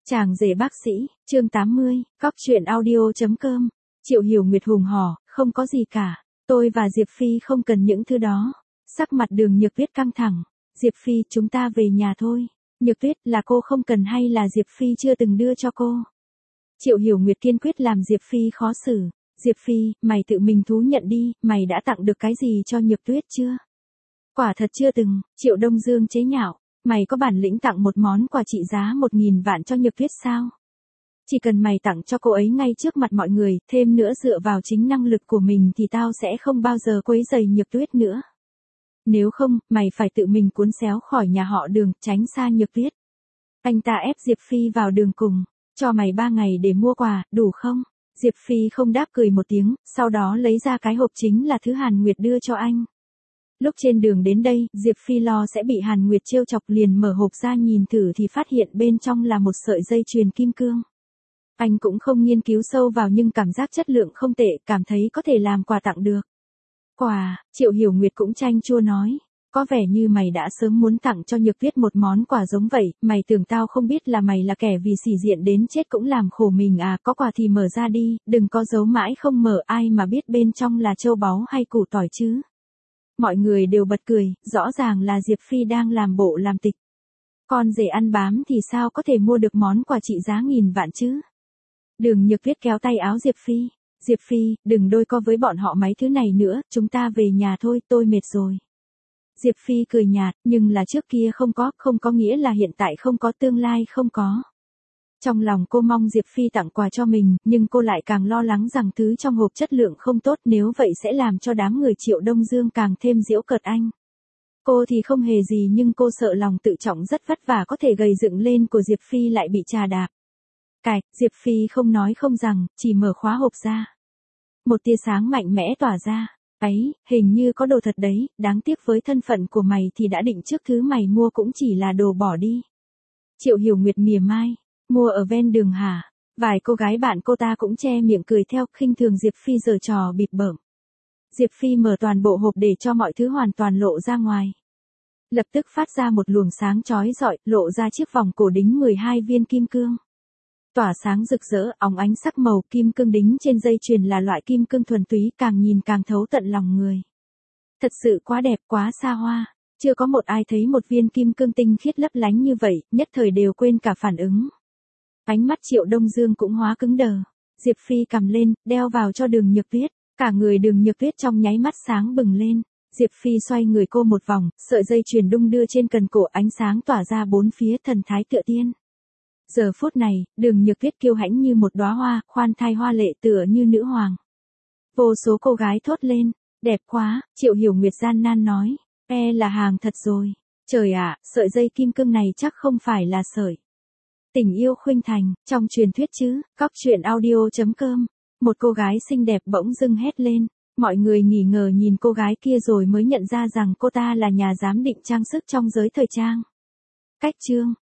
Chàng rể bác sĩ, chương 80, Cóc truyện audio.com. Triệu Hiểu Nguyệt hùng hỏ, không có gì cả. Tôi và Diệp Phi không cần những thứ đó. Sắc mặt Đường Nhược Tuyết căng thẳng. Diệp Phi, chúng ta về nhà thôi. Nhược Tuyết, là cô không cần hay là Diệp Phi chưa từng đưa cho cô? Triệu Hiểu Nguyệt kiên quyết làm Diệp Phi khó xử. Diệp Phi, mày tự mình thú nhận đi, mày đã tặng được cái gì cho Nhược Tuyết chưa? Quả thật chưa từng. Triệu Đông Dương chế nhạo. Mày có bản lĩnh tặng một món quà trị giá 1.000 vạn cho Nhược Tuyết sao? Chỉ cần mày tặng cho cô ấy ngay trước mặt mọi người, thêm nữa dựa vào chính năng lực của mình thì tao sẽ không bao giờ quấy rầy Nhược Tuyết nữa. Nếu không, mày phải tự mình cuốn xéo khỏi nhà họ Đường, tránh xa Nhược Tuyết. Anh ta ép Diệp Phi vào đường cùng. Cho mày 3 ngày để mua quà, đủ không? Diệp Phi không đáp, cười một tiếng, sau đó lấy ra cái hộp chính là thứ Hàn Nguyệt đưa cho anh. Lúc trên đường đến đây, Diệp Phi lo sẽ bị Hàn Nguyệt trêu chọc, liền mở hộp ra nhìn thử thì phát hiện bên trong là một sợi dây chuyền kim cương. Anh cũng không nghiên cứu sâu vào nhưng cảm giác chất lượng không tệ, cảm thấy có thể làm quà tặng được. Quà, Triệu Hiểu Nguyệt cũng chanh chua nói. Có vẻ như mày đã sớm muốn tặng cho Nhược Tuyết một món quà giống vậy, mày tưởng tao không biết là mày là kẻ vì sỉ diện đến chết cũng làm khổ mình à? Có quà thì mở ra đi, đừng có giấu mãi không mở, ai mà biết bên trong là châu báu hay củ tỏi chứ. Mọi người đều bật cười, rõ ràng là Diệp Phi đang làm bộ làm tịch. Con rể ăn bám thì sao có thể mua được món quà trị giá 1.000 vạn chứ? Đường Nhược Tuyết kéo tay áo Diệp Phi. Diệp Phi, đừng đôi co với bọn họ mấy thứ này nữa, chúng ta về nhà thôi, tôi mệt rồi. Diệp Phi cười nhạt, nhưng là trước kia không có nghĩa là hiện tại không có, tương lai không có. Trong lòng cô mong Diệp Phi tặng quà cho mình, nhưng cô lại càng lo lắng rằng thứ trong hộp chất lượng không tốt, nếu vậy sẽ làm cho đám người Triệu Đông Dương càng thêm giễu cợt anh. Cô thì không hề gì, nhưng cô sợ lòng tự trọng rất vất vả có thể gầy dựng lên của Diệp Phi lại bị trà đạp. Cạch, Diệp Phi không nói không rằng, chỉ mở khóa hộp ra. Một tia sáng mạnh mẽ tỏa ra. Ấy, hình như có đồ thật đấy, đáng tiếc với thân phận của mày thì đã định trước thứ mày mua cũng chỉ là đồ bỏ đi. Triệu Hiểu Nguyệt mỉa mai. Mua ở ven đường hả? Vài cô gái bạn cô ta cũng che miệng cười theo, khinh thường Diệp Phi giở trò bịp bợm. Diệp Phi mở toàn bộ hộp để cho mọi thứ hoàn toàn lộ ra ngoài. Lập tức phát ra một luồng sáng chói rọi, lộ ra chiếc vòng cổ đính 12 viên kim cương. Tỏa sáng rực rỡ, óng ánh sắc màu, kim cương đính trên dây chuyền là loại kim cương thuần túy, càng nhìn càng thấu tận lòng người. Thật sự quá đẹp, quá xa hoa. Chưa có một ai thấy một viên kim cương tinh khiết lấp lánh như vậy, nhất thời đều quên cả phản ứng. Ánh mắt Triệu Đông Dương cũng hóa cứng đờ. Diệp Phi cầm lên, đeo vào cho Đường Nhược Tuyết. Cả người Đường Nhược Tuyết trong nháy mắt sáng bừng lên. Diệp Phi xoay người cô một vòng, sợi dây chuyền đung đưa trên cần cổ, ánh sáng tỏa ra bốn phía, thần thái tựa tiên. Giờ phút này, Đường Nhược Tuyết kiêu hãnh như một đóa hoa, khoan thai hoa lệ tựa như nữ hoàng. Vô số cô gái thốt lên, đẹp quá. Triệu Hiểu Nguyệt gian nan nói, là hàng thật rồi. Trời ạ, sợi dây kim cương này chắc không phải là sợi tình yêu khuynh thành, trong truyền thuyết chứ. Cóc truyện audio.com. Một cô gái xinh đẹp bỗng dưng hét lên. Mọi người nghi ngờ nhìn cô gái kia rồi mới nhận ra rằng cô ta là nhà giám định trang sức trong giới thời trang. Cách chương.